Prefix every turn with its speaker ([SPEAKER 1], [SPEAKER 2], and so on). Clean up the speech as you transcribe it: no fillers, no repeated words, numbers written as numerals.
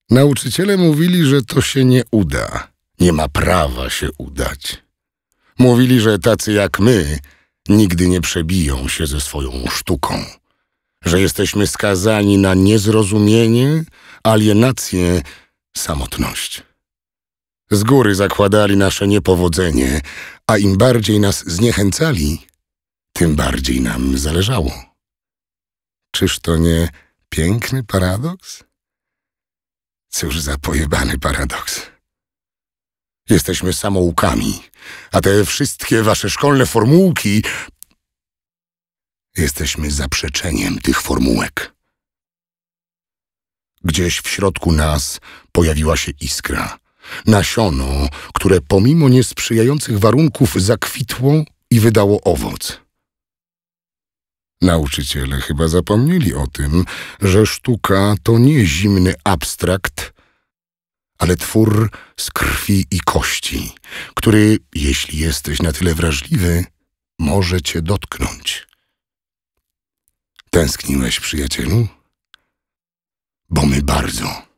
[SPEAKER 1] Nauczyciele mówili, że to się nie uda. Nie ma prawa się udać. Mówili, że tacy jak my nigdy nie przebiją się ze swoją sztuką. Że jesteśmy skazani na niezrozumienie, alienację, samotność. Z góry zakładali nasze niepowodzenie, a im bardziej nas zniechęcali, tym bardziej nam zależało. Czyż to nie piękny paradoks? Cóż za pojebany paradoks. Jesteśmy samoukami, a te wszystkie wasze szkolne formułki... Jesteśmy zaprzeczeniem tych formułek. Gdzieś w środku nas pojawiła się iskra. Nasiono, które pomimo niesprzyjających warunków zakwitło i wydało owoc. Nauczyciele chyba zapomnieli o tym, że sztuka to nie zimny abstrakt, ale twór z krwi i kości, który, jeśli jesteś na tyle wrażliwy, może cię dotknąć. Tęskniłeś, przyjacielu? Bo my bardzo.